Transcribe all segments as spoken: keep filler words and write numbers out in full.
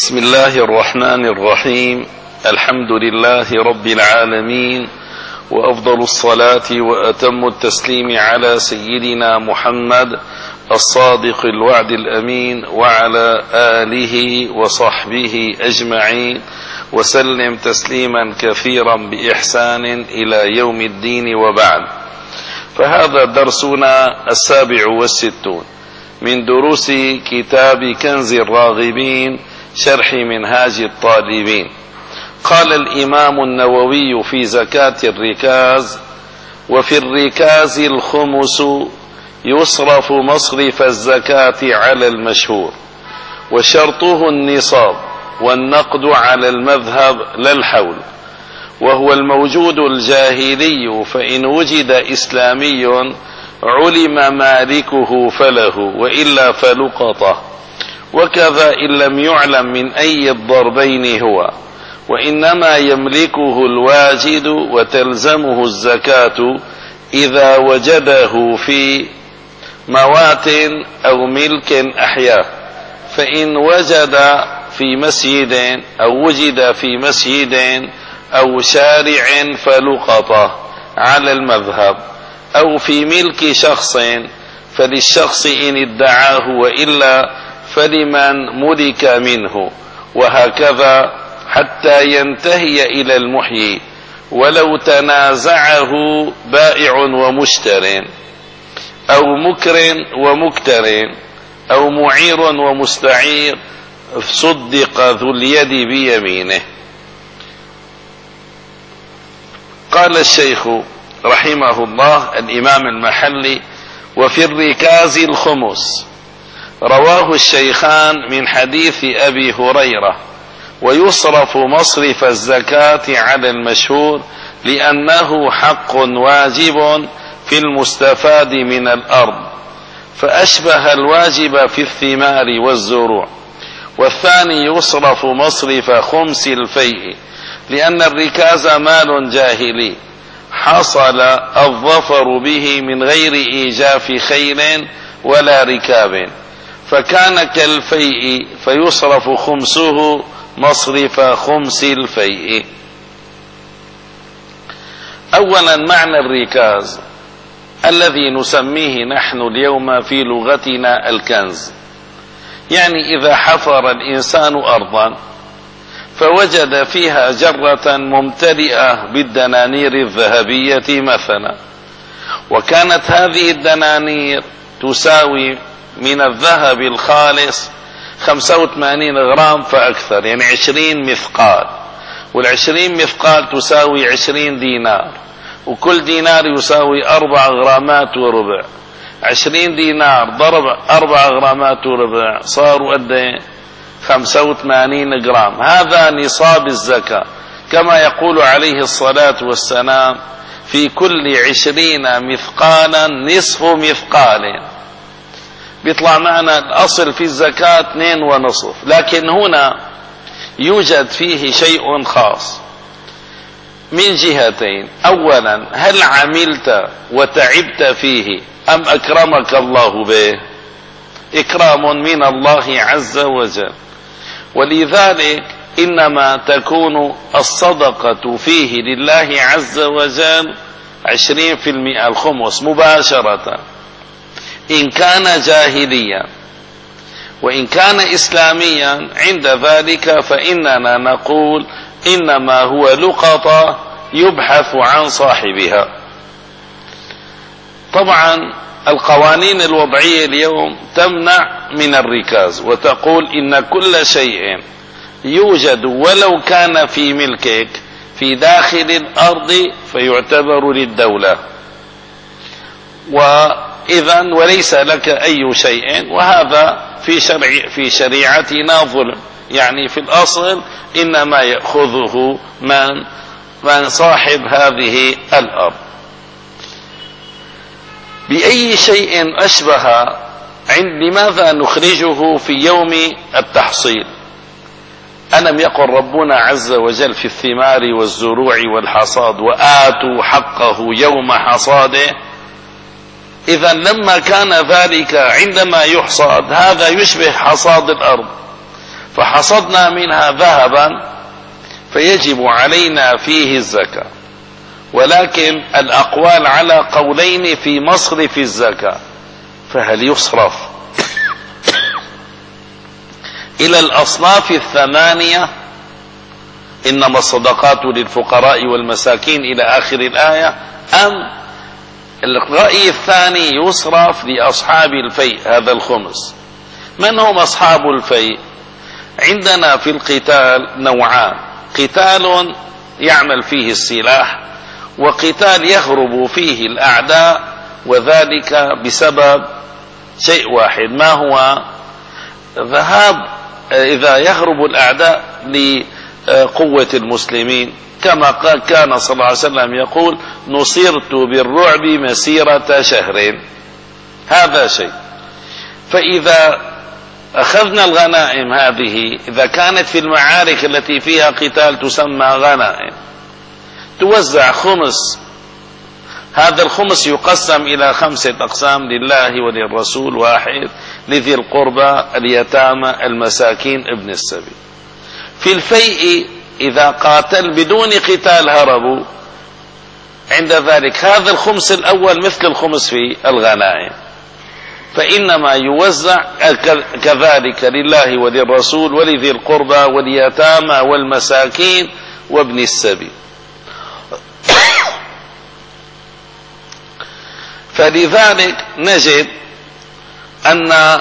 بسم الله الرحمن الرحيم. الحمد لله رب العالمين، وأفضل الصلاة وأتم التسليم على سيدنا محمد الصادق الوعد الأمين وعلى آله وصحبه أجمعين، وسلم تسليما كثيرا بإحسان إلى يوم الدين، وبعد. فهذا درسنا السابع والستون من دروس كتاب كنز الراغبين شرح منهاج الطالبين. قال الإمام النووي في زكاة الركاز: وفي الركاز الخمس يصرف مصرف الزكاة على المشهور، وشرطه النصاب، والنقد على المذهب لا الحول، وهو الموجود الجاهلي، فإن وجد إسلامي علم مالكه فله، وإلا فلقطه، وكذا إن لم يعلم من أي الضربين هو، وإنما يملكه الواجد وتلزمه الزكاة إذا وجده في موات أو ملك أحياه، فإن وجد في مسجد أو وجد في مسجد أو شارع فلقطه على المذهب، أو في ملك شخص فللشخص إن ادعاه، وإلا فلمن ملك منه، وهكذا حتى ينتهي إلى المحيي، ولو تنازعه بائع ومشتر، أو مكر ومكتر، أو معير ومستعير، صدق ذو اليد بيمينه. قال الشيخ رحمه الله الإمام المحلي: وفي الركاز الخمس. رواه الشيخان من حديث أبي هريرة: ويصرف مصرف الزكاة على المشهور لأنه حق واجب في المستفاد من الأرض، فأشبه الواجب في الثمار والزروع. والثاني يصرف مصرف خمس الفيء، لأن الركاز مال جاهلي حصل الظفر به من غير إيجاف خيل ولا ركاب، فكان كالفيء، فيصرف خمسه مصرف خمس الفيء. أولا، معنى الركاز الذي نسميه نحن اليوم في لغتنا الكنز، يعني إذا حفر الإنسان أرضا فوجد فيها جرة ممتلئة بالدنانير الذهبية مثلا، وكانت هذه الدنانير تساوي من الذهب الخالص خمسة وثمانين غرام فأكثر، يعني عشرين مثقال، والعشرين مثقال تساوي عشرين دينار، وكل دينار يساوي أربع غرامات وربع. عشرين دينار ضرب أربع غرامات وربع صاروا قد خمسة وثمانين غرام. هذا نصاب الزكاة، كما يقول عليه الصلاة والسلام: في كل عشرين مثقالا نصف مثقال. بيطلع معنا الأصل في الزكاة اثنين ونصف، لكن هنا يوجد فيه شيء خاص من جهتين: أولا، هل عملت وتعبت فيه أم أكرمك الله به؟ إكرام من الله عز وجل، ولذلك إنما تكون الصدقة فيه لله عز وجل عشرين في المئة، الخمس مباشرة، إن كان جاهليا. وإن كان إسلاميا عند ذلك فإننا نقول إنما هو لقطة يبحث عن صاحبها. طبعا القوانين الوضعية اليوم تمنع من الركاز، وتقول إن كل شيء يوجد ولو كان في ملكك في داخل الأرض فيعتبر للدولة، وإذا وليس لك أي شيء، وهذا في شرع في شريعتنا ظلم، يعني في الأصل إنما يأخذه من من صاحب هذه الأرض. بأي شيء أشبه؟ عند لماذا نخرجه في يوم التحصيل؟ ألم يقل ربنا عز وجل في الثمار والزروع والحصاد: وآتوا حقه يوم حصاده؟ إذا لما كان ذلك عندما يحصاد، هذا يشبه حصاد الأرض، فحصدنا منها ذهبا فيجب علينا فيه الزكاة، ولكن الأقوال على قولين في مصرف الزكاة، فهل يصرف إلى الأصناف الثمانية إنما الصدقات للفقراء والمساكين إلى آخر الآية، أم الرأي الثاني يصرف لأصحاب الفيء هذا الخمس؟ من هم أصحاب الفيء؟ عندنا في القتال نوعان: قتال يعمل فيه السلاح، وقتال يهرب فيه الأعداء، وذلك بسبب شيء واحد، ما هو؟ ذهاب إذا يهرب الأعداء لقوة المسلمين، كما كان صلى الله عليه وسلم يقول: نصرت بالرعب مسيرة شهر. هذا شيء. فإذا أخذنا الغنائم هذه، إذا كانت في المعارك التي فيها قتال تسمى غنائم، توزع خمس، هذا الخمس يقسم إلى خمسة أقسام: لله وللرسول واحد، لذي القربى، اليتامى، المساكين، ابن السبيل. في الفيء إذا قاتل بدون قتال هربوا، عند ذلك هذا الخمس الأول مثل الخمس في الغنائم، فإنما يوزع كذلك لله وللرسول ولذي القربى واليتامى والمساكين وابن السبيل. فلذلك نجد أن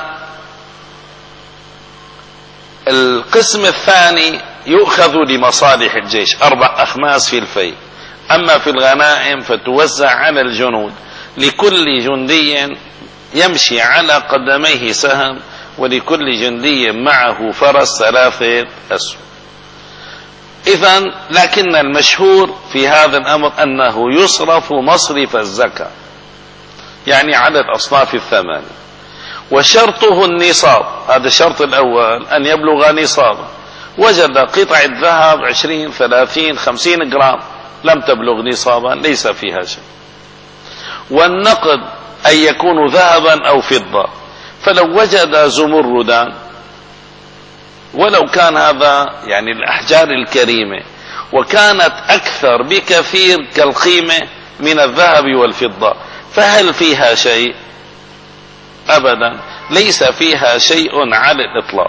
القسم الثاني يؤخذ لمصالح الجيش، أربع أخماس في الفيء. أما في الغنائم فتوزع على الجنود، لكل جندي يمشي على قدميه سهم، ولكل جندي معه فرس ثلاثة أسهم. إذن لكن المشهور في هذا الأمر أنه يصرف مصرف الزكاة، يعني على الأصناف الثمانية، وشرطه النصاب. هذا الشرط الأول، أن يبلغ نصابا. وجد قطعة ذهب عشرين ثلاثين خمسين جرام لم تبلغ نصابا، ليس فيها شيء. والنقد أن يكون ذهبا أو فضة، فلو وجد زمردا، ولو كان هذا يعني الأحجار الكريمة، وكانت أكثر بكثير كالقيمة من الذهب والفضة، فهل فيها شيء؟ أبدا، ليس فيها شيء على الإطلاق.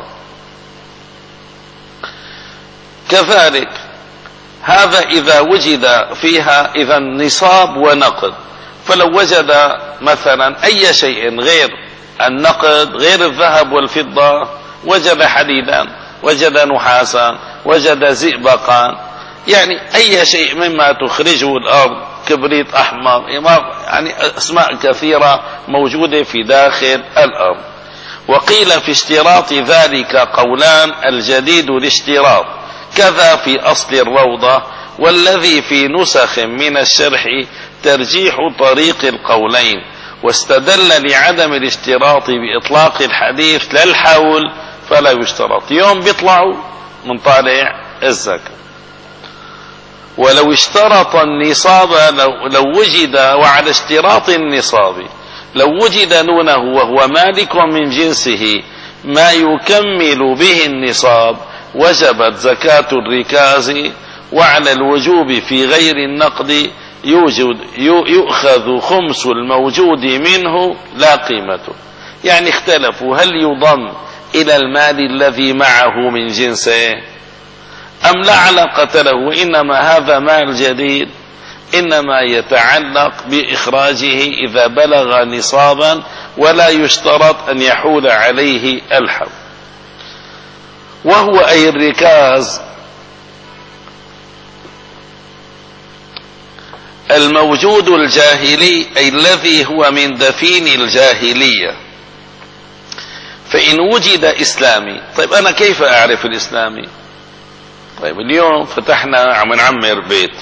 كذلك هذا إذا وجد فيها إذا نصاب ونقد. فلو وجد مثلا أي شيء غير النقد، غير الذهب والفضة، وجد حديدا، وجد نحاسا، وجد زئبقا، يعني أي شيء مما تخرجه الأرض، كبريت أحمر، يعني أسماء كثيرة موجودة في داخل الأرض. وقيل في اشتراط ذلك قولان: الجديد الاشتراط كذا في أصل الروضة، والذي في نسخ من الشرح ترجيح طريق القولين، واستدل لعدم الاشتراط بإطلاق الحديث للحول فلا يشترط. يوم بيطلعوا من طالع الزكاة. ولو اشترط النصاب، لو, لو وجد، وعلى اشتراط النصاب لو وجد دونه وهو مالك من جنسه ما يكمل به النصاب، وجبت زكاة الركاز. وعلى الوجوب في غير النقد يوجد يؤخذ خمس الموجود منه لا قيمته. يعني اختلفوا هل يضم إلى المال الذي معه من جنسه أم لا علاقة له، وإنما هذا مال جديد، إنما يتعلق بإخراجه إذا بلغ نصابا، ولا يشترط أن يحول عليه الحول. وهو أي الركاز الموجود الجاهلي، أي الذي هو من دفين الجاهلية. فإن وجد إسلامي، طيب أنا كيف أعرف الإسلامي؟ طيب اليوم فتحنا عم نعمر بيت،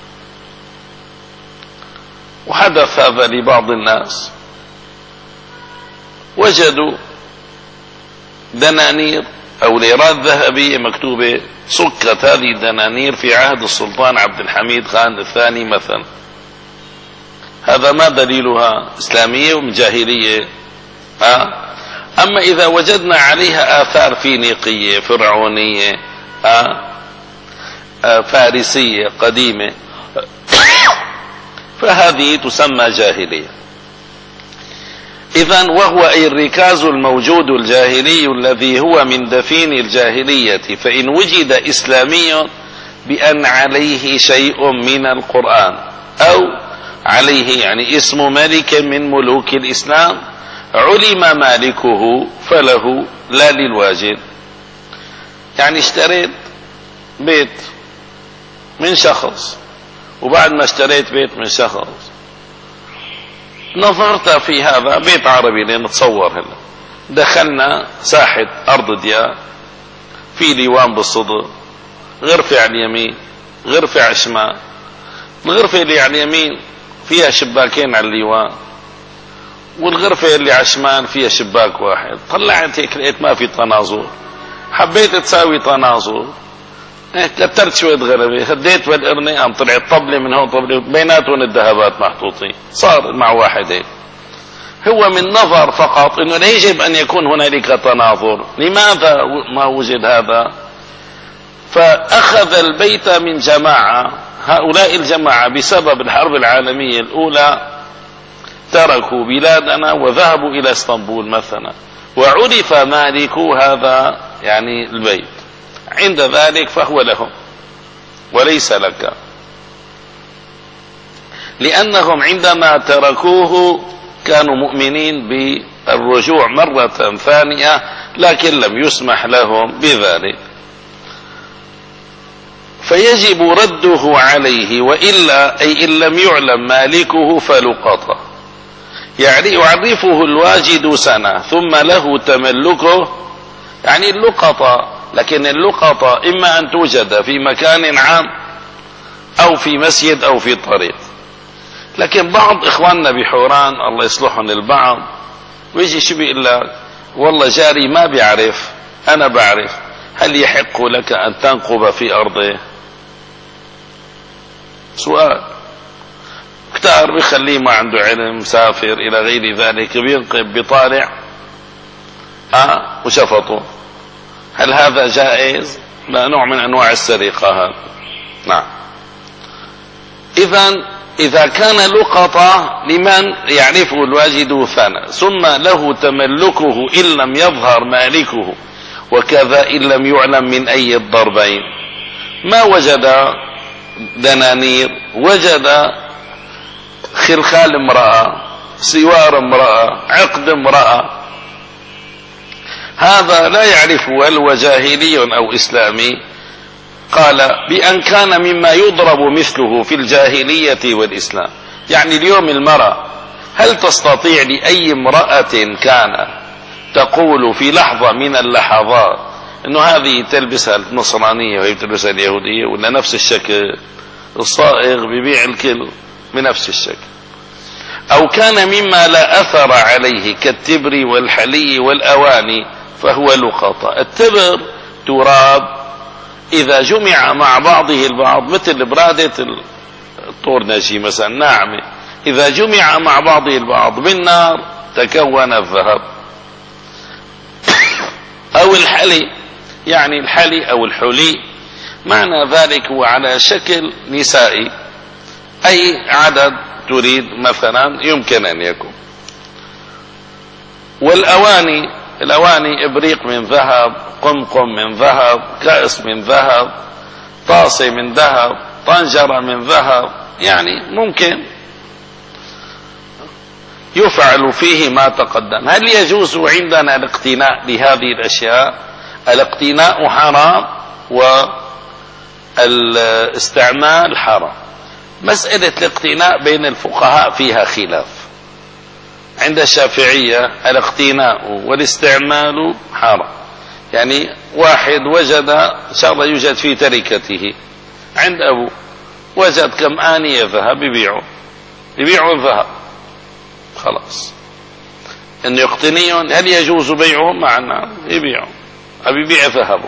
وحدث هذا لبعض الناس، وجدوا دنانير أو ليرات ذهبية مكتوبة سكت هذه الدنانير في عهد السلطان عبد الحميد خان الثاني مثلا. هذا ما دليلها؟ إسلامية ومن جاهلية؟ أه؟ أما إذا وجدنا عليها آثار فينيقية فرعونية آه آه فارسية قديمة فهذه تسمى جاهلية. إذن وهو أي الركاز الموجود الجاهلي الذي هو من دفين الجاهلية، فإن وجد إسلامي بأن عليه شيء من القرآن أو عليه يعني اسم ملك من ملوك الإسلام علم مالكه فله لا للواجد. يعني اشتريت بيت من شخص، وبعد ما اشتريت بيت من شخص نظرت في هذا بيت عربي لنتصور هلا، دخلنا ساحة أرض ديار في ديوان بالصدر، غرفة على اليمين غرفة على الشمال، الغرفة اللي على اليمين فيها شباكين على الليوان، والغرفة اللي على الشمال فيها شباك واحد. طلعت هيك لقيت ما في تناظر، حبيت تساوي تناظر كترت شوية غلبة، هديت بالقرنة قام طلعت طبلة من هون طبلة بيناتهم الذهبات محطوطين، صار مع واحد هيك. هو من نظر فقط انه لا يجب ان يكون هنالك تناظر، لماذا ما وجد هذا؟ فاخذ البيت من جماعة، هؤلاء الجماعة بسبب الحرب العالمية الاولى تركوا بلادنا وذهبوا الى اسطنبول مثلا، وعرف مالك هذا يعني البيت، عند ذلك فهو لهم وليس لك، لأنهم عندما تركوه كانوا مؤمنين بالرجوع مرة ثانية، لكن لم يسمح لهم بذلك، فيجب رده عليه، وإلا أي إن لم يعلم مالكه فلقطه. يعني يعرفه الواجد سنة ثم له تملكه، يعني اللقطة، لكن اللقطة إما أن توجد في مكان عام أو في مسجد أو في طريق. لكن بعض إخواننا بحوران الله يصلحهم البعض ويجي شو بيقول لك والله جاري ما بيعرف أنا بعرف، هل يحق لك أن تنقب في أرضه؟ سؤال. كتار بيخليه ما عنده علم، مسافر إلى غير ذلك، بينقب بطالع آه وشفطه، هل هذا جائز؟ لا، نوع من أنواع السرقة هذا. نعم. إذن إذا كان لقطة لمن يعرفه الواجد ثنا، ثم له تملكه إن لم يظهر مالكه، وكذا إن لم يعلم من أي الضربين، ما وجد دنانير، وجد خلخال امرأة، سوار امرأة، عقد امرأة، هذا لا يعرفه هل هو جاهلي أو إسلامي. قال بأن كان مما يضرب مثله في الجاهلية والإسلام. يعني اليوم المرأة هل تستطيع لأي امرأة كان تقول في لحظة من اللحظات أنه هذه تلبسها النصرانية وهي تلبسها اليهودية، ولا نفس الشكل؟ الصائغ ببيع الكل بنفس الشكل. أو كان مما لا أثر عليه كالتبر والحلي والأواني فهو لقطة. التبر تراب إذا جمع مع بعضه البعض، مثل برادة الطورنجي مثلا ناعمة، إذا جمع مع بعضه البعض بالنار تكون الذهب. أو الحلي، يعني الحلي أو الحلي معنى ذلك هو على شكل نسائي، أي عدد تريد مثلا يمكن أن يكون. والأواني، الأواني إبريق من ذهب، قمقم من ذهب، كأس من ذهب، طاسة من ذهب، طنجرة من ذهب، يعني ممكن يفعل فيه ما تقدم. هل يجوز عندنا الاقتناء لهذه الأشياء؟ الاقتناء حرام والاستعمال حرام. مسألة الاقتناء بين الفقهاء فيها خلاف. عند الشافعية الاقتناء والاستعمال حرام، يعني واحد وجد شغلة يوجد في تركته عند أبوه، وجد كم آنية ذهب يبيعه يبيعه الذهب خلاص، أن يقتنيهم. هل يجوز بيعهم؟ معنا يبيعهم، أبي يبيع ذهبه.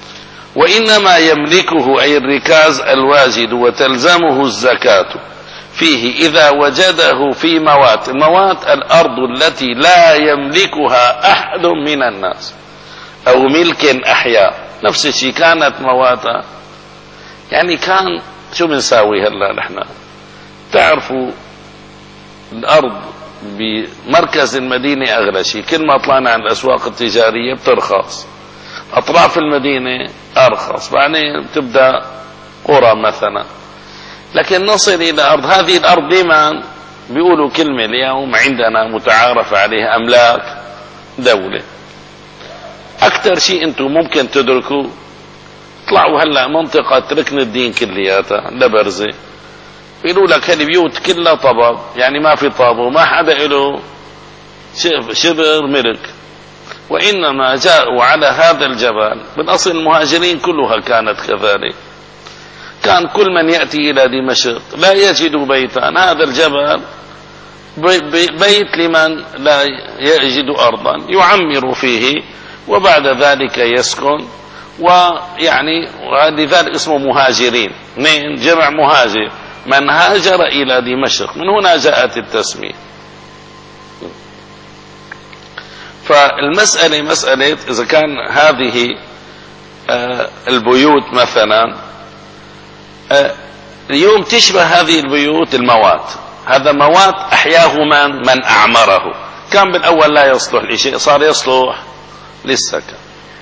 وإنما يملكه أي الركاز الواجد وتلزمه الزكاة فيه إذا وجده في موات. موات الأرض التي لا يملكها أحد من الناس أو ملك أحياء. نفس الشيء كانت مواتا، يعني كان شو بنساوي هلا نحن؟ تعرفوا الأرض بمركز المدينة أغلى شيء، كل ما طلعنا عن الأسواق التجارية بترخص، أطراف المدينة أرخص، بعدين تبدأ قرى مثلا. لكن نصل إلى أرض، هذه الأرض لمن بيقولوا كلمة اليوم عندنا متعارف عليها، أملاك دولة. أكثر شيء أنتم ممكن تدركوا، طلعوا هلا منطقة ركن الدين كلياتها لبرزة، بيقولوا لك هالبيوت كلها طبب، يعني ما في طاب وما حدا له شبر ملك، وإنما جاءوا على هذا الجبل. بالأصل المهاجرين كلها كانت كذلك، كان كل من يأتي إلى دمشق لا يجد بيتا، هذا الجبل بيت لمن لا يجد أرضا يعمر فيه وبعد ذلك يسكن، ويعني ولذلك اسمه مهاجرين، من جمع مهاجر، من هاجر إلى دمشق، من هنا جاءت التسمية. فالمسألة مسألة إذا كان هذه البيوت مثلا اليوم تشبه هذه البيوت الموات، هذا موات أحياه من من أعمره، كان بالأول لا يصلح لشيء صار يصلح للسكن.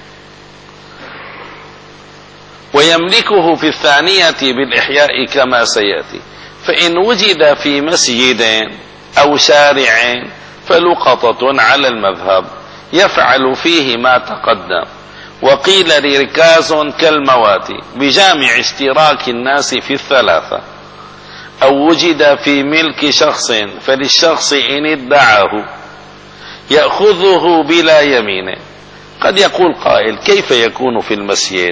ويملكه في الثانية بالإحياء كما سيأتي. فإن وجد في مسجد أو شارع فلقطة على المذهب يفعل فيه ما تقدم. وقيل ركاز كالموات بجامع اشتراك الناس في الثلاثة. أو وجد في ملك شخص فللشخص إن ادعاه يأخذه بلا يمين. قد يقول قائل كيف يكون في المسجد؟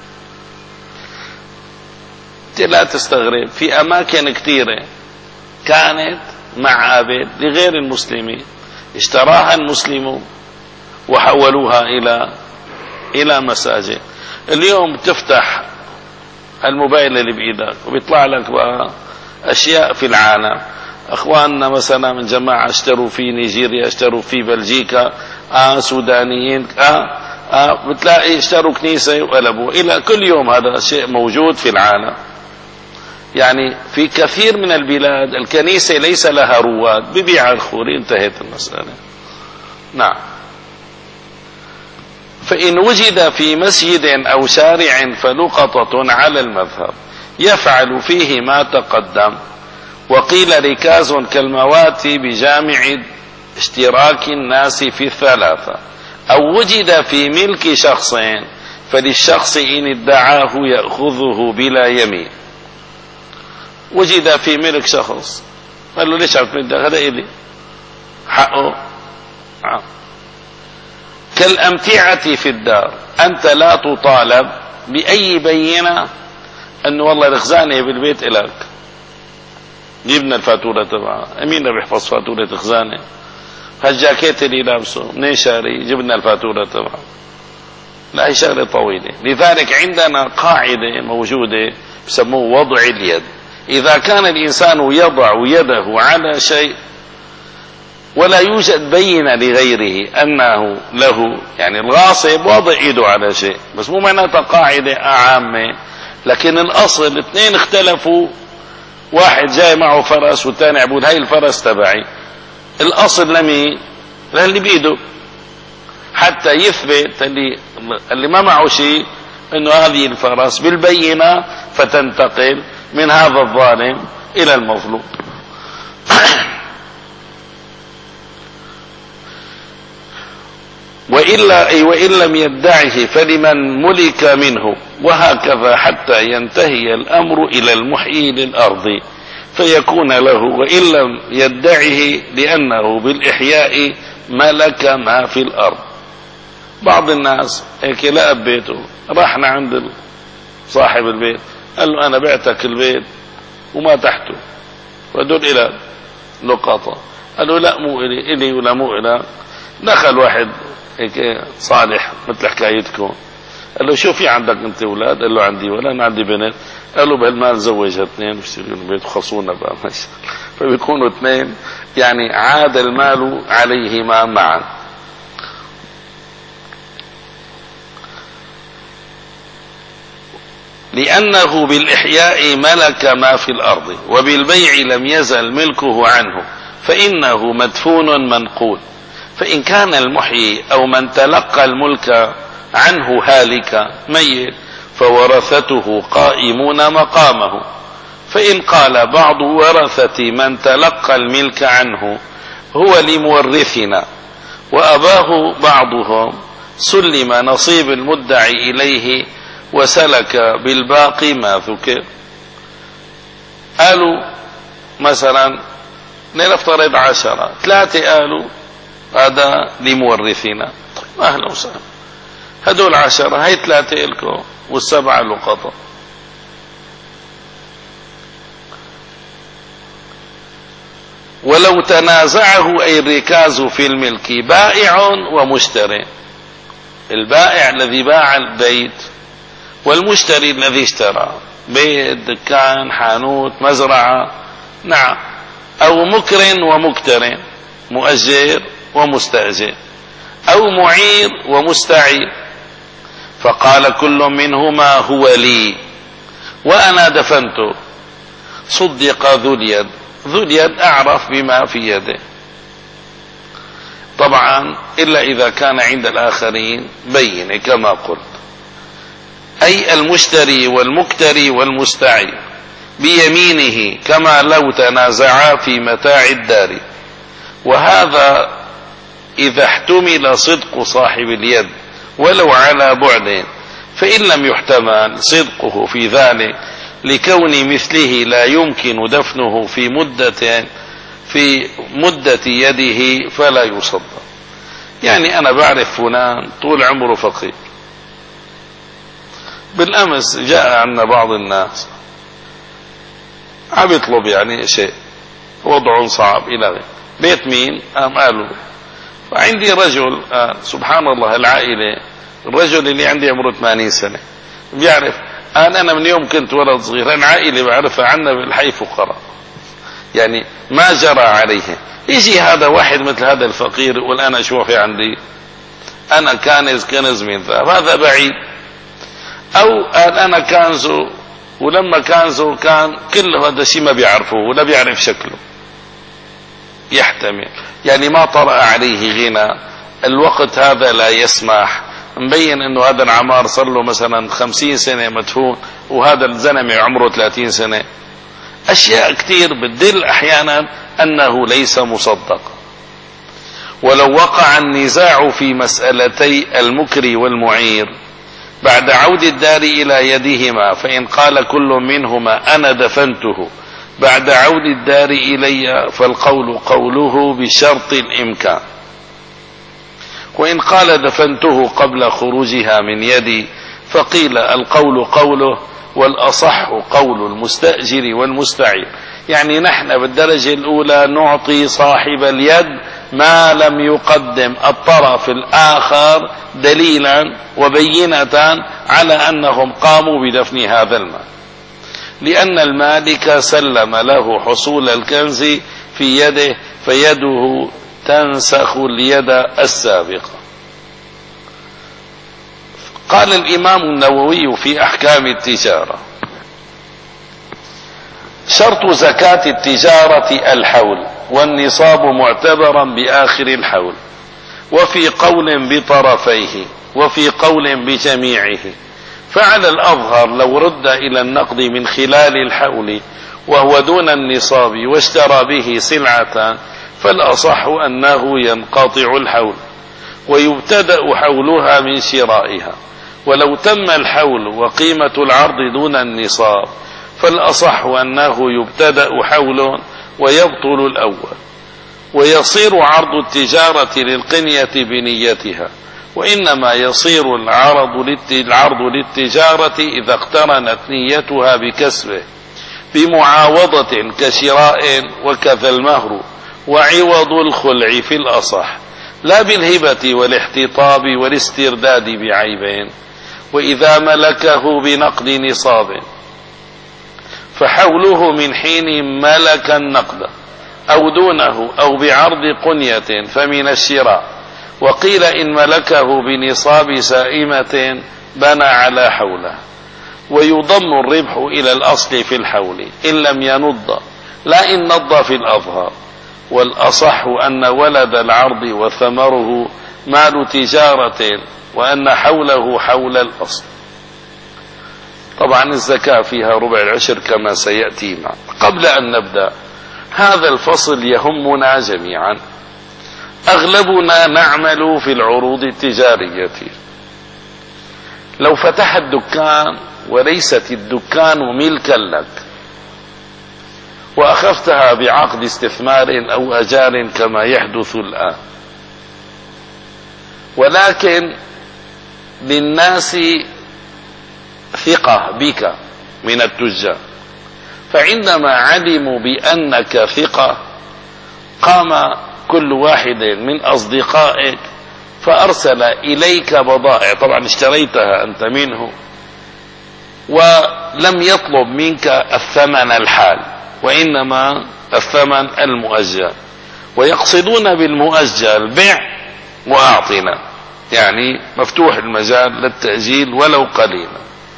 لا تستغرب، في أماكن كثيرة كانت معابد لغير المسلمين اشتراها المسلمون وحولوها إلى إلى مساجد. اليوم تفتح الموبايل اللي بإيدك وبيطلع لك بقى أشياء في العالم. أخواننا مثلا من جماعة اشتروا في نيجيريا، اشتروا في بلجيكا، آه سودانيين، آه, آه بتلاقي اشتروا كنيسة وقلبوا إلى كل يوم. هذا شيء موجود في العالم، يعني في كثير من البلاد الكنيسة ليس لها رواد، ببيع الخوري، انتهت المسألة. نعم. فإن وجد في مسجد أو شارع فلقطة على المذهب يفعل فيه ما تقدم. وقيل ركاز كالموات بجامع اشتراك الناس في الثلاثة. أو وجد في ملك شخص فللشخص إن ادعاه يأخذه بلا يمين. وجد في ملك شخص، قال له ليش عم تمد هذا إلي حقه. آه. كالأمتعة في الدار، أنت لا تطالب بأي بينة أنه والله الخزانة بالبيت إلك، جبنا الفاتورة تبعها، أمين بيحفظ فاتورة خزانة، هالجاكيت اللي لابسه منين شاري، جبنا الفاتورة تبعها. لا، هي شغلة طويلة. لذلك عندنا قاعدة موجودة بسموه وضع اليد. إذا كان الإنسان يضع يده على شيء ولا يوجد بينة لغيره أنه له، يعني الغاصب وضع يده على شيء، بس مو معناتها قاعدة عامة. لكن الأصل اثنين اختلفوا، واحد جاي معه فرس والثاني عبود، هاي الفرس تبعي، الأصل لمين؟ للي بيده، حتى يثبت اللي, اللي ما معه شيء انه هذه الفرس بالبينة فتنتقل من هذا الظالم الى المظلوم. وإلا أي وإن لم يدعه فلمن ملك منه، وهكذا حتى ينتهي الأمر إلى المحيي للأرض فيكون له، وإن لم يدعه لأنه بالإحياء ملك ما في الأرض. بعض الناس هيك لقى بيته، راحنا عند صاحب البيت قال له أنا بعتك البيت وما تحته ودول إلى لقطة. قال له لا مو إلي، إلي ولا مو إلى. دخل واحد هيك صالح مثل حكايتكم، قال له شو في عندك انت اولاد؟ قال له عندي ولا انا عندي بنت. قال له بالمال زوجها اثنين بيصيروا بيتخصونا بقى ماشي. فبيكونوا اثنين، يعني عاد المال عليهما معا. لأنه بالإحياء ملك ما في الأرض، وبالبيع لم يزل ملكه عنه، فإنه مدفون منقول. فإن كان المحيي أو من تلقى الملك عنه هالك ميت، فورثته قائمون مقامه. فإن قال بعض ورثة من تلقى الملك عنه هو لمورثنا، وأباه بعضهم، سلم نصيب المدعي إليه وسلك بالباقي ما ذكر. قالوا مثلا لنفترض عشرة، ثلاثة قالوا هذا لمورثنا، طيب أهلا وسهلا، هدول عشرة، هاي ثلاثة إلكم والسبعة لقطة. ولو تنازعه أي الركاز في الملك بائع ومشتري، البائع الذي باع البيت والمشتري الذي اشترى بيت، دكان، حانوت، مزرعة، نعم، أو مكر ومكتر، مؤجر ومستأجر، أو معير ومستعير، فقال كل منهما هو لي وأنا دفنته، صدق ذو اليد. ذو اليد أعرف بما في يده طبعا، إلا إذا كان عند الآخرين بين كما قلت، أي المشتري والمكتري والمستعير بيمينه، كما لو تنازعا في متاع الدار. وهذا إذا احتمل صدق صاحب اليد ولو على بعد، فإن لم يحتمل صدقه في ذلك لكون مثله لا يمكن دفنه في مدة في مدة يده فلا يصدق. يعني أنا بعرف فلان طول عمره فقير، بالأمس جاء عنا بعض الناس عم يطلب يعني شيء، وضع صعب إلى غيره، بيت مين؟ قام قالوا فعندي رجل، آه سبحان الله، العائلة الرجل اللي عندي عمره ثمانين سنة بيعرف، أنا أنا من يوم كنت ولد صغير أنا عائلة بعرفها عنا بالحي فقراء، يعني ما جرى عليه. يجي هذا واحد مثل هذا الفقير يقول أنا شو في عندي، أنا كنز كنز من ذهب، هذا بعيد. أو أنا كنزه، ولما كنزه كان كل هذا الشيء ما بيعرفه ولا بيعرف شكله، يحتمل، يعني ما طرأ عليه غنى، الوقت هذا لا يسمح، مبين انه هذا العمار صار له مثلا خمسين سنة مدفون، وهذا الزلمة عمره ثلاثين سنة. اشياء كثير بتدل احيانا انه ليس مصدق. ولو وقع النزاع في مسألتي المكر والمعير بعد عود الدار الى يدهما، فان قال كل منهما انا دفنته بعد عود الدار الي، فالقول قوله بشرط الامكان. وإن قال دفنته قبل خروجها من يدي، فقيل القول قوله، والأصح قول المستأجر والمستعير. يعني نحن بالدرجة الأولى نعطي صاحب اليد ما لم يقدم الطرف الآخر دليلا وبينة على أنهم قاموا بدفن هذا المال، لأن المالك سلم له حصول الكنز في يده، فيده تنسخ اليد السابقة. قال الإمام النووي في أحكام التجارة: شرط زكاة التجارة الحول، والنصاب معتبرا بآخر الحول، وفي قول بطرفيه، وفي قول بجميعه. فعلى الأظهر لو رد إلى النقد من خلال الحول وهو دون النصاب واشترى به سلعة، فالأصح أنه ينقطع الحول ويبتدأ حولها من شرائها. ولو تم الحول وقيمة العرض دون النصاب، فالأصح أنه يبتدأ حول ويبطل الأول، ويصير عرض التجارة للقنية بنيتها، وإنما يصير العرض العرض للتجارة إذا اقترنت نيتها بكسبه بمعاوضة كشراء، وكذا المهر وعوض الخلع في الأصح، لا بالهبة والاحتطاب والاسترداد بعيبين. وإذا ملكه بنقد نصاب فحوله من حين ملك النقد أو دونه أو بعرض قنية فمن الشراء. وقيل إن ملكه بنصاب سائمة بنى على حوله، ويضم الربح إلى الأصل في الحول إن لم ينض، لا إن نض في الأظهر. والأصح أن ولد العرض وثمره مال تجارة، وأن حوله حول الأصل. طبعا الزكاة فيها ربع العشر كما سيأتي معنا. قبل أن نبدأ هذا الفصل يهمنا جميعا. أغلبنا نعمل في العروض التجارية. لو فتحت دكان وليست الدكان ملكا لك وأخذتها بعقد استثمار أو أجار كما يحدث الآن، ولكن للناس ثقة بك من التجار، فعندما علموا بأنك ثقة قام كل واحد من أصدقائك فأرسل إليك بضائع. طبعا اشتريتها أنت منه ولم يطلب منك الثمن الحال، وإنما الثمن المؤجل، ويقصدون بالمؤجل بيع وأعطنا، يعني مفتوح المجال للتأجيل ولو قليلا.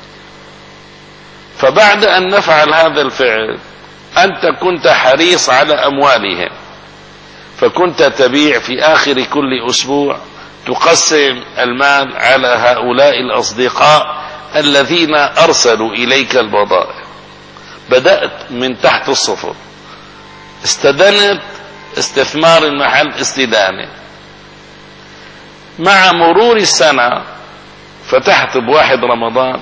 فبعد أن نفعل هذا الفعل أنت كنت حريص على أموالهم، فكنت تبيع في آخر كل أسبوع، تقسم المال على هؤلاء الأصدقاء الذين أرسلوا إليك البضائع. بدأت من تحت الصفر، استدنت استثمار المحل استدانة. مع مرور السنة فتحت بواحد رمضان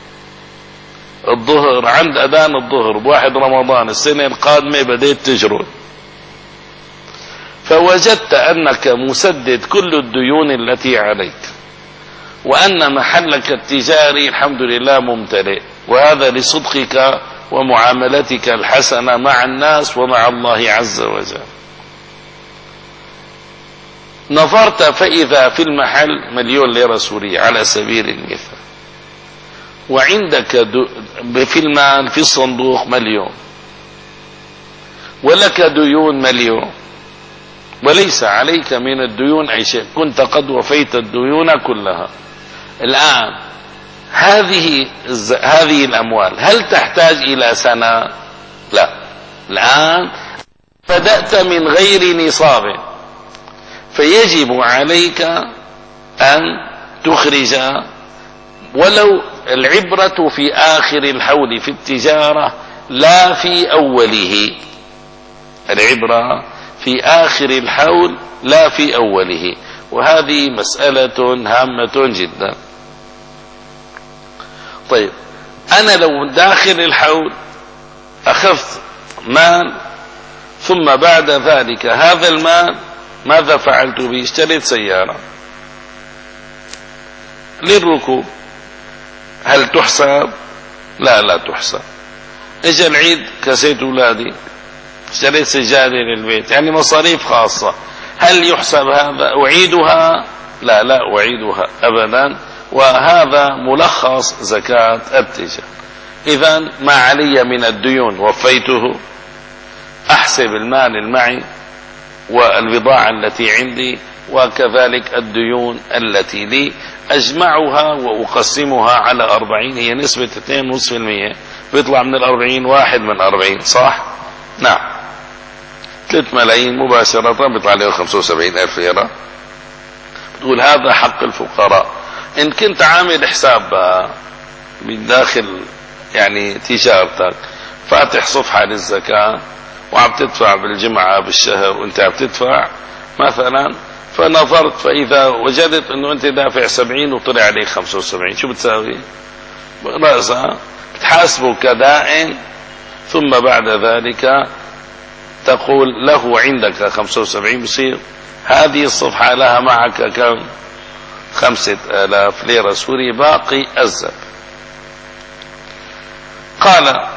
الظهر، عند أذان الظهر بواحد رمضان السنة القادمة بديت تجرد، فوجدت أنك مسدد كل الديون التي عليك، وأن محلك التجاري الحمد لله ممتلئ، وهذا لصدقك ومعاملتك الحسنة مع الناس ومع الله عز وجل. نظرت فإذا في المحل مليون ليرة سورية على سبيل المثال، وعندك في المال في الصندوق مليون، ولك ديون مليون، وليس عليك من الديون أي شيء، كنت قد وفيت الديون كلها. الآن هذه هذه الأموال هل تحتاج إلى سنة؟ لا، الآن بدأت من غير نصاب، فيجب عليك أن تخرج، ولو العبرة في آخر الحول في التجارة لا في أوله، العبرة في آخر الحول لا في أوله، وهذه مسألة هامة جدا. طيب أنا لو داخل الحول أخذت مال، ثم بعد ذلك هذا المال ماذا فعلت به؟ اشتريت سيارة للركوب، هل تحسب؟ لا لا تحسب. اجى العيد كسيت أولادي، اشتريت سجادة للبيت، يعني مصاريف خاصة، هل يحسب هذا؟ أعيدها؟ لا لا أعيدها أبدا، وهذا ملخص زكاة التجارة. إذن ما علي من الديون وفيته، أحسب المال المعي والبضاعة التي عندي، وكذلك الديون التي لي أجمعها وأقسمها على أربعين، هي نسبة اثنين ونصف بالمئة، بيطلع من الأربعين واحد من أربعين، صح؟ نعم، ثلاثة ملايين مباشرة بيطلع له خمسة وسبعين ألف ليرة. تقول هذا حق الفقراء. إن كنت عامل حساب من داخل يعني تجارتك، فاتح صفحة للزكاة وعم تدفع بالجمعة بالشهر وانت عم تدفع مثلا، فنظرت فإذا وجدت أنه أنت دافع سبعين وطلع عليك خمسة وسبعين، شو بتساوي؟ رأسها بتحاسبه كدائن، ثم بعد ذلك تقول له عندك خمسة وسبعين، بصير هذه الصفحة لها معك كم؟ خمسة آلاف ليرة سوري، باقي الزكاة. قال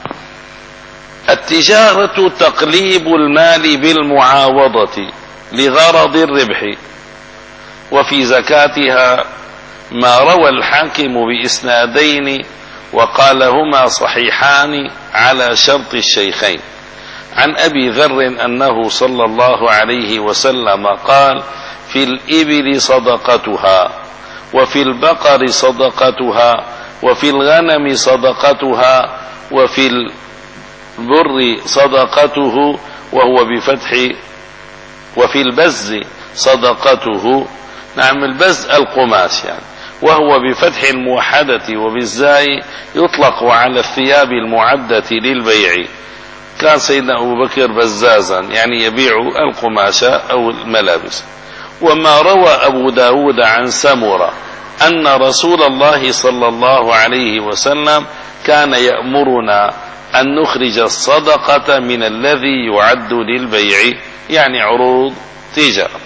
التجارة تقليب المال بالمعاوضة لغرض الربح، وفي زكاتها ما روى الحاكم بإسنادين وقالهما صحيحان على شرط الشيخين عن أبي ذر أنه صلى الله عليه وسلم قال: في الإبل صدقتها، وفي البقر صدقتها، وفي الغنم صدقتها، وفي البر صدقته وهو بفتح، وفي البز صدقته. نعم، البز القماش يعني، وهو بفتح الموحدة وبالزاي يطلق على الثياب المعدة للبيع. كان سيدنا أبو بكر بزازا يعني يبيع القماش أو الملابس. وما روى أبو داود عن سمرة أن رسول الله صلى الله عليه وسلم كان يأمرنا أن نخرج الصدقة من الذي يعد للبيع، يعني عروض تجارة.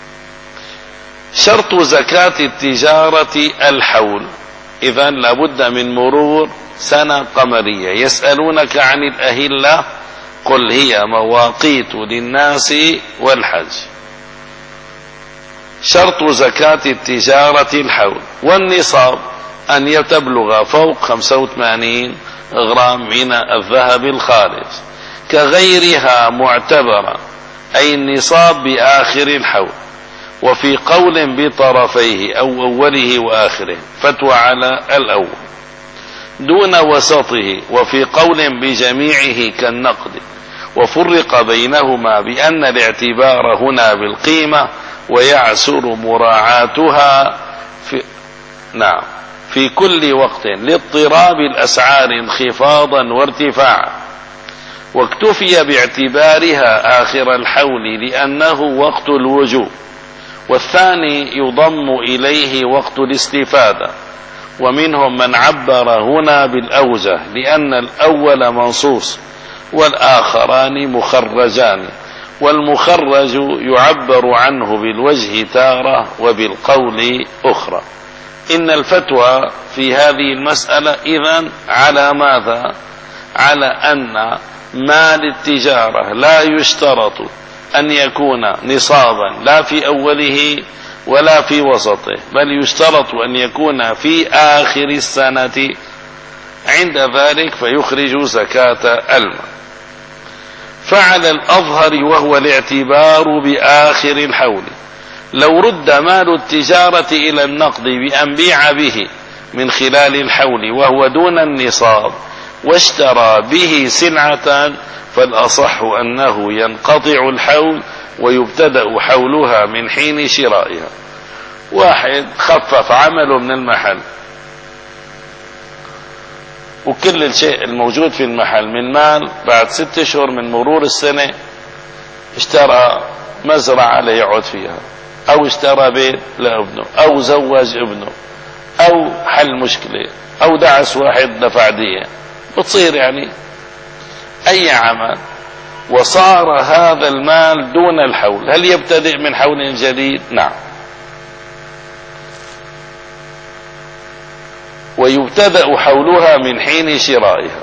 شرط زكاة التجارة الحول، إذن لابد من مرور سنة قمرية. يسألونك عن الأهلة قل هي مواقيت للناس والحج. شرط زكاة التجارة الحول، والنصاب أن يتبلغ فوق خمسة وثمانين غرام من الذهب الخالص، كغيرها معتبرة، أي النصاب بآخر الحول. وفي قول بطرفيه أو أوله وآخره، فتوى على الأول دون وسطه، وفي قول بجميعه كالنقد. وفرق بينهما بأن الاعتبار هنا بالقيمة ويعسر مراعاتها في نعم في كل وقت لاضطراب الأسعار انخفاضا وارتفاعا، واكتفي باعتبارها آخر الحول لأنه وقت الوجوب، والثاني يضم إليه وقت الاستفادة. ومنهم من عبر هنا بالأوجه لأن الأول منصوص والآخران مخرجان، والمخرج يعبر عنه بالوجه تارة وبالقول أخرى. إن الفتوى في هذه المسألة إذن على ماذا؟ على أن مال التجارة لا يشترط أن يكون نصابا لا في أوله ولا في وسطه، بل يشترط أن يكون في آخر السنة. عند ذلك فيخرج زكاة المال. فعلى الأظهر وهو الاعتبار بآخر الحول، لو رد مال التجارة إلى النقد بأن بيع به من خلال الحول وهو دون النصاب واشترى به سلعة، فالأصح أنه ينقطع الحول ويبتدأ حولها من حين شرائها. واحد خفف عمله من المحل، وكل الشيء الموجود في المحل من مال، بعد ست اشهر من مرور السنة اشترى مزرعة ليقعد فيها، او اشترى بيت لابنه، او زوج ابنه، او حل مشكلة، او دعس واحد دفع دية، بتصير يعني اي عمل، وصار هذا المال دون الحول، هل يبتدئ من حول جديد؟ نعم، ويبتدأ حولها من حين شرائها.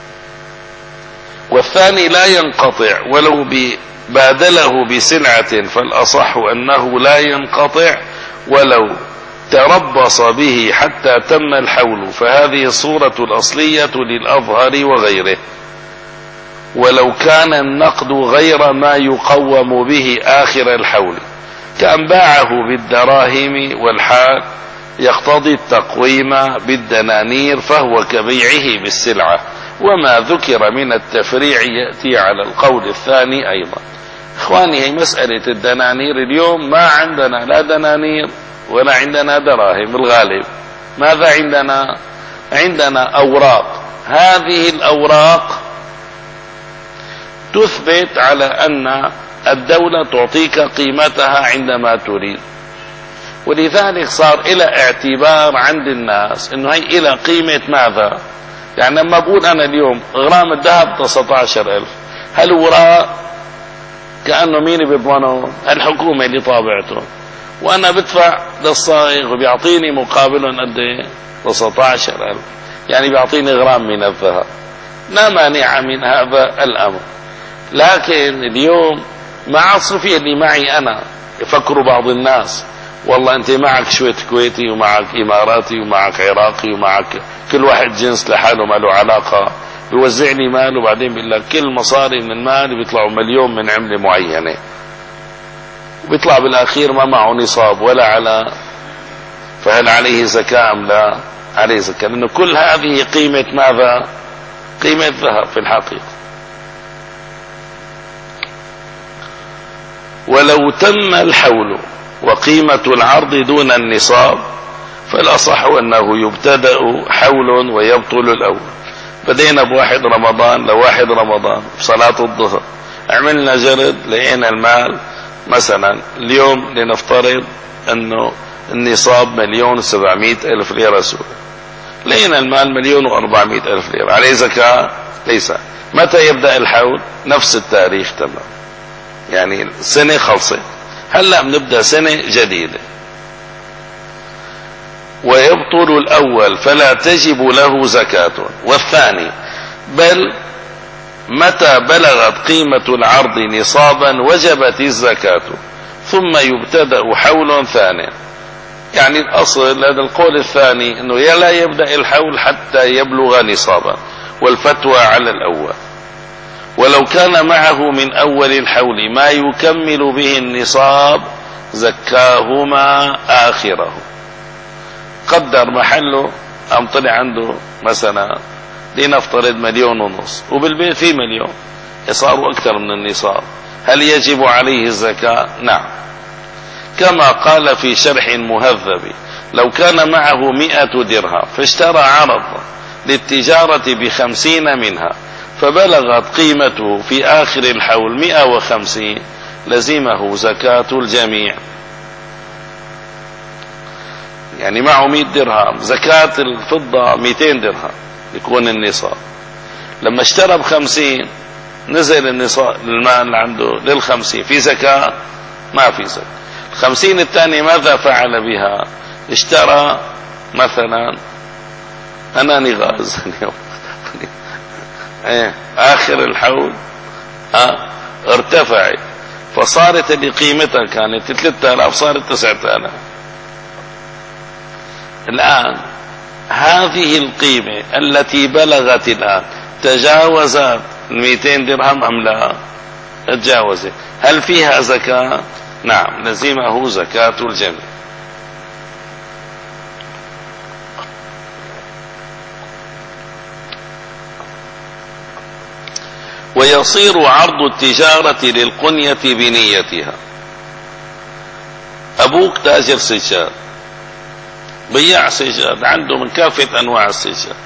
والثاني لا ينقطع ولو بادله بسلعة، فالأصح أنه لا ينقطع ولو تربص به حتى تم الحول، فهذه الصورة الأصلية للأظهر وغيره. ولو كان النقد غير ما يقوم به آخر الحول، كأن باعه بالدراهم والحال يقتضي التقويم بالدنانير، فهو كبيعه بالسلعة. وما ذكر من التفريع يأتي على القول الثاني أيضا. إخواني، هي مسألة الدنانير اليوم ما عندنا لا دنانير ولا عندنا دراهم، الغالب ماذا عندنا؟ عندنا أوراق. هذه الأوراق تثبت على أن الدولة تعطيك قيمتها عندما تريد، ولذلك صار إلى اعتبار عند الناس انه هي إلى قيمة ماذا؟ يعني لما بقول انا اليوم غرام الذهب تسعة عشر ألف، هالوراء كأنه مين بيضمنه؟ الحكومة اللي طابعته، وانا بدفع للصايغ وبيعطيني مقابل قد ايه؟ تسعة عشر ألف، يعني بيعطيني غرام من الذهب. لا مانع من هذا الامر. لكن اليوم مع الصفية اللي معي انا، يفكروا بعض الناس والله أنت معك شوية كويتي ومعك إماراتي ومعك عراقي ومعك كل واحد جنس لحاله ما له علاقة، بيوزع لي مال وبعدين بيقول لك كل مصاري من المال بيطلعوا مليون من عملة معينة، وبيطلع بالأخير ما معه نصاب ولا على، فهل عليه زكاة أم لا؟ عليه زكاة، لأنه كل هذه قيمة ماذا؟ قيمة ذهب في الحقيقة. ولو تم الحول وقيمة العرض دون النصاب فالأصح أنه يبتدأ حول ويبطل الأول. بدينا بواحد رمضان لواحد رمضان بصلاة الظهر، عملنا جرد لقينا المال مثلا اليوم لنفترض أنه النصاب مليون وسبعمائة ألف ليرة سورة، لقينا المال مليون وأربعمائة ألف ليرة، عليه زكاة؟ ليس. متى يبدأ الحول؟ نفس التاريخ تمام، يعني سنة خلصت، هلأ بنبدأ سنة جديدة. ويبطل الأول فلا تجب له زكاة، والثاني بل متى بلغت قيمة العرض نصابا وجبت الزكاة ثم يبتدأ حول ثاني. يعني الأصل هذا القول الثاني أنه لا يبدأ الحول حتى يبلغ نصابا، والفتوى على الأول. ولو كان معه من أول الحول ما يكمل به النصاب زكاهما آخره. قدر محله أم طلع عنده مثلا لنفترض مليون ونص وبالبيت في مليون، صاروا أكثر من النصاب، هل يجب عليه الزكاة؟ نعم. كما قال في شرح مهذب: لو كان معه مئة درهم فاشترى عرض للتجارة بخمسين منها فبلغت قيمته في آخر الحول مئة وخمسين لزمه زكاة الجميع. يعني معه مئة درهم، زكاة الفضة مئتين درهم يكون النصاب. لما اشترى بخمسين نزل النصاب المال عنده للخمسين، في زكاة؟ ما في زكاة. الخمسين الثانية ماذا فعل بها؟ اشترى مثلا أناني غاز ايه آخر الحول اه ارتفعت فصارت اللي قيمتها كانت ثلاثة آلاف صارت تسعة آلاف. الآن هذه القيمة التي بلغت الآن تجاوزت مئتين درهم أم لا؟ تجاوزت، هل فيها زكاة؟ نعم، لزمه زكاة الجميع. ويصير عرض التجارة للقنية بنيتها. أبوك تاجر سجاد، بياع سجاد، عنده من كافة أنواع السجاد،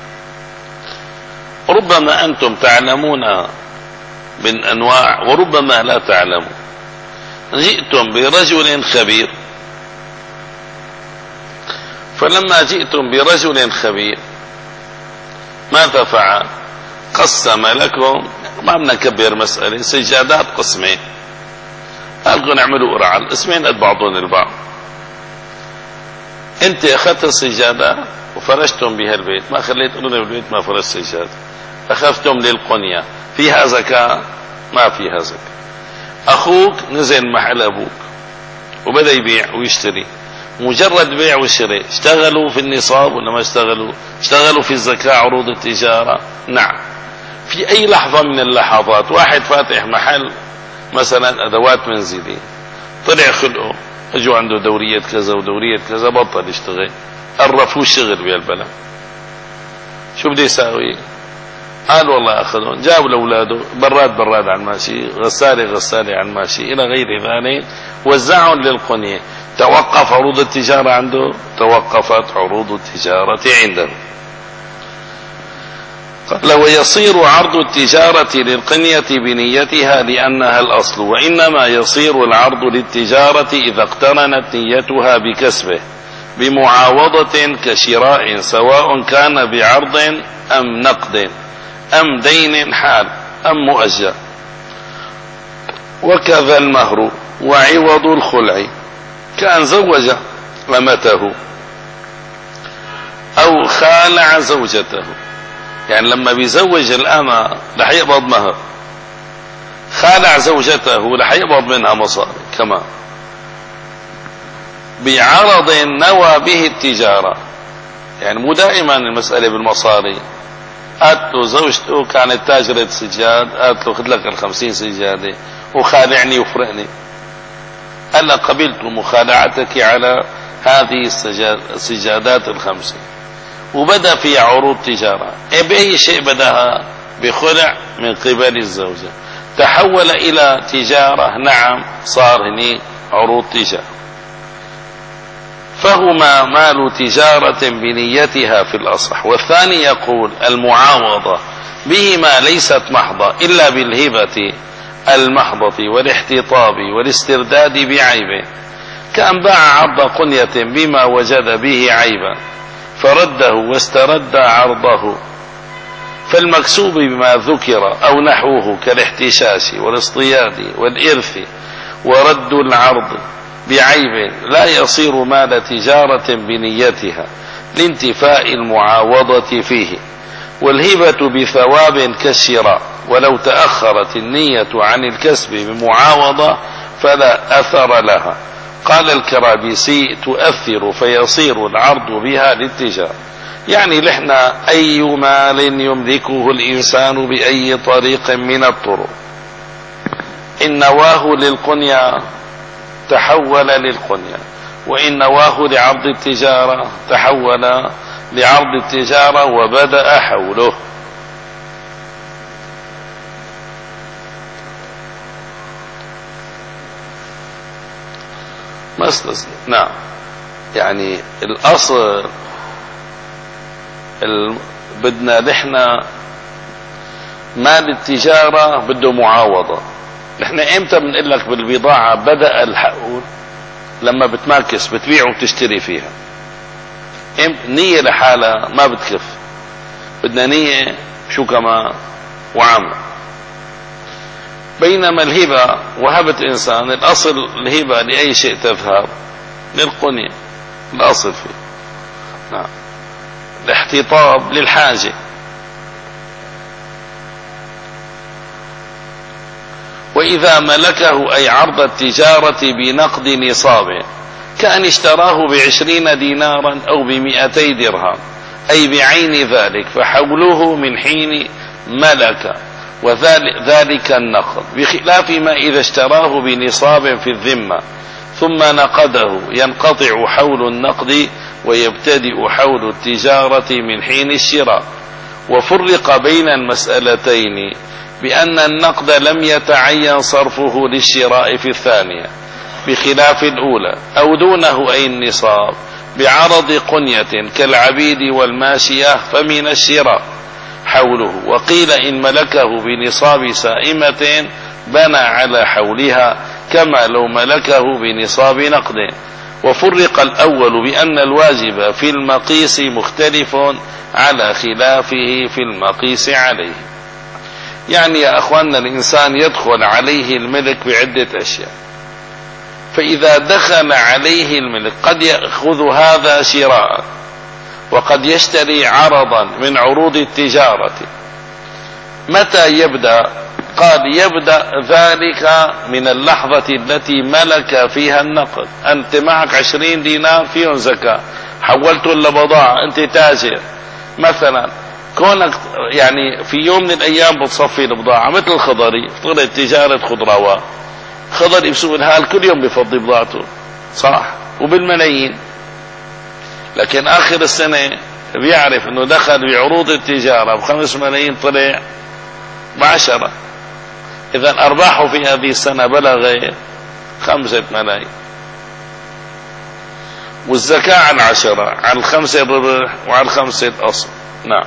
ربما أنتم تعلمون من أنواع وربما لا تعلمون. جئتم برجل خبير، فلما جئتم برجل خبير ماذا فعل؟ قسم لكم، ما بدنا نكبر مسألة، سجادات قسمين، قال لكم اعملوا قرعة، الاسمين قد بعضهم البعض. انت اخذت السجادة وفرشتم بها البيت، ما خليت قلنا بالبيت ما فرشت سجادة، اخذتم للقنية، فيها زكاة؟ ما فيها زكاة. اخوك نزل محل ابوك وبدأ يبيع ويشتري، مجرد بيع وشراء، اشتغلوا في النصاب ولا ما اشتغلوا؟ اشتغلوا في الزكاة عروض التجارة؟ نعم. في أي لحظة من اللحظات واحد فاتح محل مثلا أدوات منزلية، طلع خلقه، اجوا عنده دورية كذا ودورية كذا، بطل يشتغل، قرفوه الشغل بهالبلد، شو بده يساوي؟ قال والله أخذون، جاب لأولاده براد براد على الماشي، غسالة غسالة على الماشي، إلى غير ذلك، وزعهم للقنية. توقف عروض التجارة عنده؟ توقفت عروض التجارة عنده. قال: ويصير عرض التجارة للقنية بنيتها لأنها الأصل، وإنما يصير العرض للتجارة إذا اقترنت نيتها بكسبه بمعاوضة كشراء، سواء كان بعرض أم نقد أم دين حال أم مؤجل. وكذا المهر وعوض الخلع، كان زوج أمته أو خالع زوجته، يعني لما بيزوج الأمة رح يقبض مهر، خالع زوجته رح يقبض منها مصاري كمان. بعرض نوى به التجارة. يعني مو دائما المسألة بالمصاري. قالت له زوجته كانت تاجرة سجاد، قالت له خذ لك الخمسين سجادة وخادعني وفرقني. قال لها قبلت مخادعتك على هذه السجادات الخمسة، وبدأ في عروض تجارة. بأي شيء بدأها؟ بخلع من قبل الزوجة، تحول إلى تجارة. نعم، صار هني عروض تجارة. فهما مال تجارة بنيتها في الأصح. والثاني يقول المعاوضة بهما ليست محضة إلا بالهبة المحضة والاحتطاب والاسترداد بعيبه، كأن باع عرض قنية بما وجد به عيبا فرده واسترد عرضه. فالمكسوب بما ذكر أو نحوه كالاحتشاش والاصطياد والإرث ورد العرض بعيب لا يصير مال تجارة بنيتها لانتفاء المعاوضة فيه. والهبة بثواب كالشراء، ولو تأخرت النية عن الكسب بمعاوضة فلا أثر لها. قال الكرابيسي تؤثر فيصير العرض بها للتجارة. يعني لحنا أي مال يملكه الإنسان بأي طريق من الطرق إن نواه للقنية تحول للقنية، وإن نواه لعرض التجارة تحول لعرض التجارة وبدأ حوله. مسلس. نعم، يعني الأصل ال... بدنا نحن مال التجارة بده معاوضة. نحن امتى بنقول لك بالبضاعة بدأ الحقول؟ لما بتماكس بتبيع وبتشتري فيها. نية لحالها ما بتكف، بدنا نية شو كما وعمل. بينما الهبة وهبة إنسان الأصل الهبة لأي شيء تذهب للقنية، الأصل فيه. نعم. الاحتطاب للحاجة. وإذا ملكه أي عرض التجارة بنقد نصابه كأن اشتراه بعشرين دينارا أو بمئتي درهم أي بعين ذلك، فحوله من حين ملك وذلك النقد، بخلاف ما إذا اشتراه بنصاب في الذمة ثم نقده ينقطع حول النقد ويبتدئ حول التجارة من حين الشراء. وفرق بين المسألتين بأن النقد لم يتعين صرفه للشراء في الثانية بخلاف الأولى، أو دونه أي النصاب بعرض قنية كالعبيد والماشية فمن الشراء حوله. وقيل إن ملكه بنصاب سائمة بنى على حولها كما لو ملكه بنصاب نقد. وفرق الأول بأن الواجب في المقيس مختلف على خلافه في المقيس عليه. يعني يا أخواننا الإنسان يدخل عليه الملك بعدة أشياء، فإذا دخل عليه الملك قد يأخذ هذا شراء وقد يشتري عرضا من عروض التجارة. متى يبدأ؟ قال يبدأ ذلك من اللحظة التي ملك فيها النقد. أنت معك عشرين دينار فيهم زكاة، حولته لبضاعة، أنت تاجر مثلا، كونك يعني في يوم من الأيام بتصفي البضاعة مثل الخضري، طلعت تجارة خضروات، خضري بسوق الحال كل يوم بيفضي بضاعته صح وبالملايين، لكن آخر السنة بيعرف أنه دخل بعروض التجارة بخمس ملايين طلع بعشرة، إذا أرباحه في هذه السنة بلغ خمسة ملايين، والزكاة عن عشرة، عن الخمسة الربح وعن الخمسة الأصل. نعم.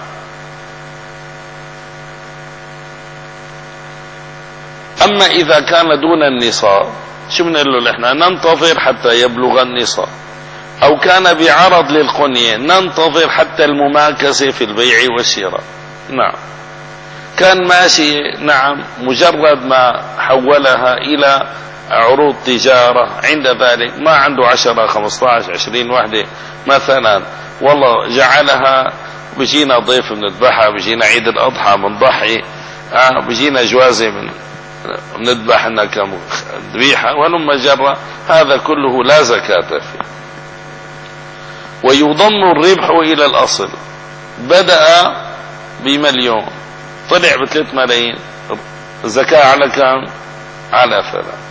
أما إذا كان دون النصاب شو بنقول له؟ إحنا ننتظر حتى يبلغ النصاب. أو كان بعرض للقنية ننتظر حتى المماكسة في البيع والشراء. نعم. كان ماشي نعم، مجرد ما حولها إلى عروض تجارة عند ذلك ما عنده عشرة خمسة عشر عشرين وحدة مثلا، والله جعلها بيجينا ضيف بنذبحها، بيجينا عيد الأضحى بنضحي، آه بيجينا جوازة من نذبح لنا كم ذبيحة ولما جرى، هذا كله لا زكاة فيه. ويضم الربح إلى الأصل. بدأ بمليون طلع بثلاث ملايين، الزكاة على كم؟ على ثلاث.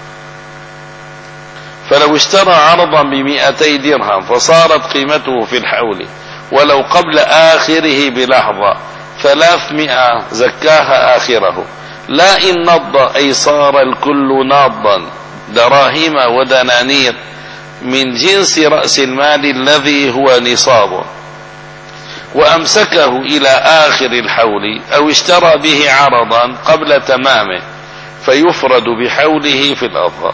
فلو اشترى عرضا بمئتي درهم فصارت قيمته في الحول ولو قبل آخره بلحظة ثلاثمائة زكاها آخره، لا إن نض أي صار الكل ناضا دراهم ودنانير من جنس رأس المال الذي هو نصابه، وأمسكه إلى آخر الحول أو اشترى به عرضا قبل تمامه فيفرد بحوله في الأظهر.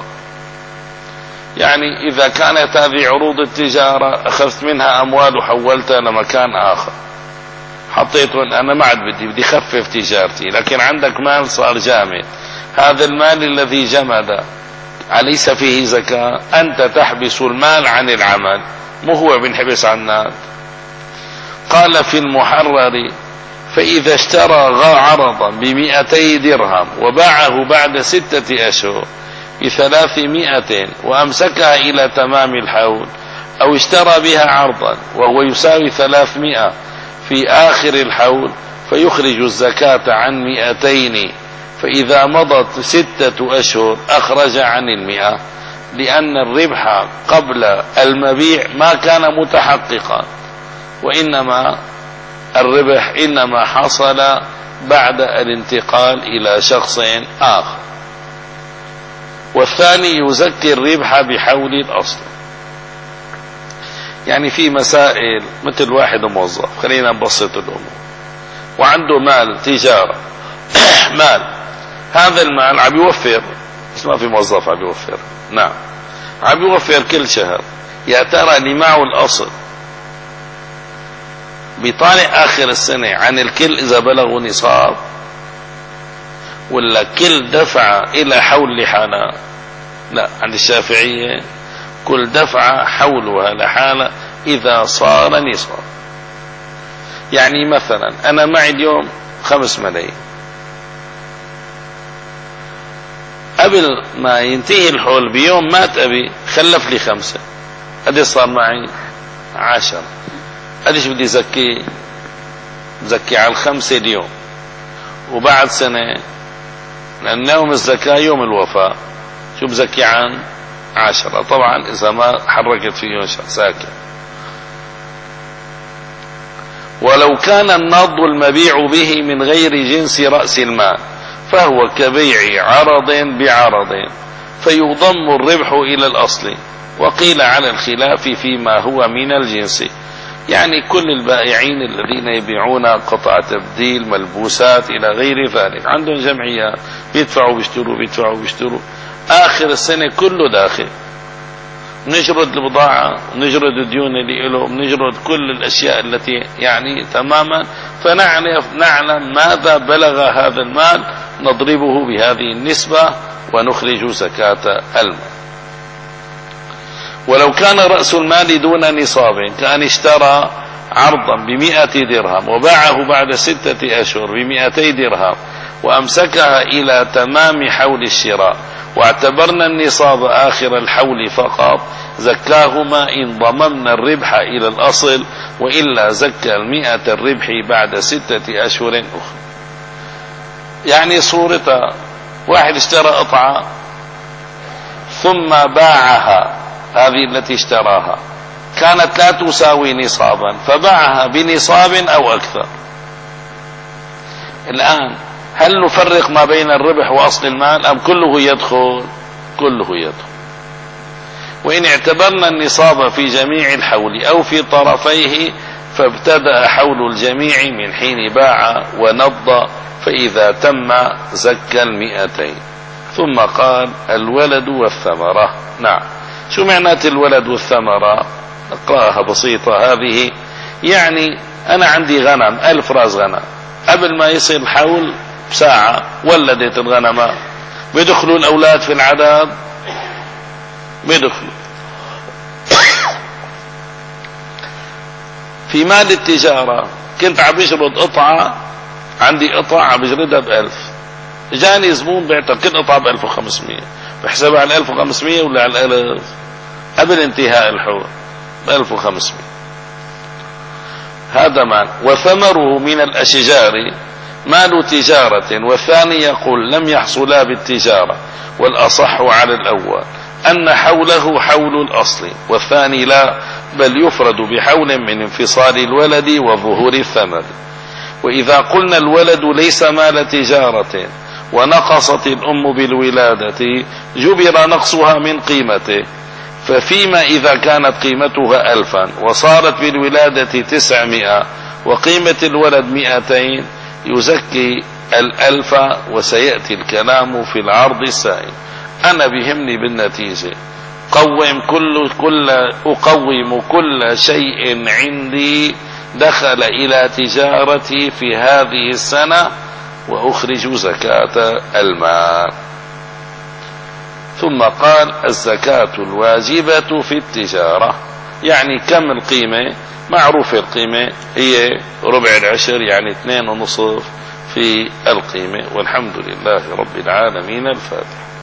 يعني إذا كانت هذه عروض التجارة أخذت منها أموال وحولتها لمكان آخر، حطيت أنا ما عاد بدي بدي خفف تجارتي، لكن عندك مال صار جامد، هذا المال الذي جمد أليس فيه زكاة؟ أنت تحبس المال عن العمل، مو هو بنحبس عنك. قال في المحرر: فإذا اشترى عرضا بمئتي درهم وباعه بعد ستة أشهر بثلاثمائة وأمسكها إلى تمام الحول، أو اشترى بها عرضا وهو يساوي ثلاثمائة في آخر الحول فيخرج الزكاة عن مئتين، فإذا مضت ستة أشهر أخرج عن المئة، لأن الربح قبل المبيع ما كان متحققا، وإنما الربح إنما حصل بعد الانتقال إلى شخص آخر. والثاني يزكي الربح بحول الأصل. يعني في مسائل مثل واحد موظف، خلينا نبسط الأمور، وعنده مال تجارة مال، هذا المال عم يوفر، بس ما في موظف عم يوفر، نعم عم يوفر كل شهر، يا ترى اللي معه الأصل بيطالع آخر السنة عن الكل إذا بلغوا نصاب، ولا كل دفعة إلى حول لحالة؟ لا، عند الشافعية كل دفعة حولها لحالة إذا صار نصاب. يعني مثلا أنا معي اليوم خمس ملايين، قبل ما ينتهي الحول بيوم مات أبي خلف لي خمسة، قد صار معي عشر، قديش بدي زكي؟ زكي على الخمسة اليوم، وبعد سنة لأن يوم الزكاة يوم الوفاة شو بزكي عن عشرة، طبعا إذا ما حركت فيه ساكن. ولو كان النض المبيع به من غير جنس رأس المال فهو كبيع عرض بعرض فيضم الربح إلى الأصل، وقيل على الخلاف فيما هو من الجنس. يعني كل البائعين الذين يبيعون قطع تبديل ملبوسات إلى غير ذلك عندهم جمعيات بيدفعوا بيشتروا بيدفعوا بيشتروا، آخر السنة كله داخل، نجرد البضاعة ونجرد الديون اللي له، نجرد كل الأشياء التي يعني تماما، فنعرف نعلم ماذا بلغ هذا المال، نضربه بهذه النسبة ونخرج زكاة المال. ولو كان رأس المال دون نصاب كأن اشترى عرضا بمئة درهم وباعه بعد ستة أشهر بمئتي درهم وأمسكها إلى تمام حول الشراء، واعتبرنا النصاب آخر الحول فقط، زكاهما إن ضممنا الربح إلى الأصل، وإلا زكى المئة الربح بعد ستة أشهر أخرى. يعني صورتها واحد اشترى قطعة ثم باعها، هذه التي اشتراها كانت لا تساوي نصابا فباعها بنصاب أو أكثر. الآن هل نفرق ما بين الربح وأصل المال أم كله يدخل؟ كله يدخل. وإن اعتبرنا النصاب في جميع الحول أو في طرفيه فابتدأ حول الجميع من حين باع ونض، فإذا تم زكى المئتين. ثم قال: الولد والثمرة. نعم، شو معنات الولد والثمرة؟ نقرأها بسيطة هذه. يعني أنا عندي غنم ألف راس غنم، قبل ما يصير الحول بساعة ولدت الغنمة، بيدخلوا الأولاد في العدد؟ بيدخلوا. في مال التجارة كنت عم بجرد قطعة، عندي قطعة عم بجردها بألف، جاني زبون بعتها كل قطعة بألف وخمسمية، بحسبها على ألف وخمسمية ولا على الألف؟ قبل انتهاء الحول بألف وخمسمية. هذا مال. وثمره من الأشجار مال تجارة. والثاني يقول لم يحصلا بالتجارة، والأصح على الأول أن حوله حول الأصل، والثاني لا، بل يفرد بحول من انفصال الولد وظهور الثمر. وإذا قلنا الولد ليس مال تجارة ونقصت الأم بالولادة جبر نقصها من قيمته، ففيما إذا كانت قيمتها ألفا وصارت بالولادة تسعمائة وقيمة الولد مئتين يزكي الألف. وسيأتي الكلام في العرض السائل. أنا بهمني بالنتيجة قوم كل كل أقوم كل شيء عندي دخل إلى تجارتي في هذه السنة وأخرج زكاة المال. ثم قال الزكاة الواجبة في التجارة، يعني كم القيمة؟ معروف القيمة هي ربع العشر، يعني اثنين ونصف في القيمة. والحمد لله رب العالمين. الفاتحة.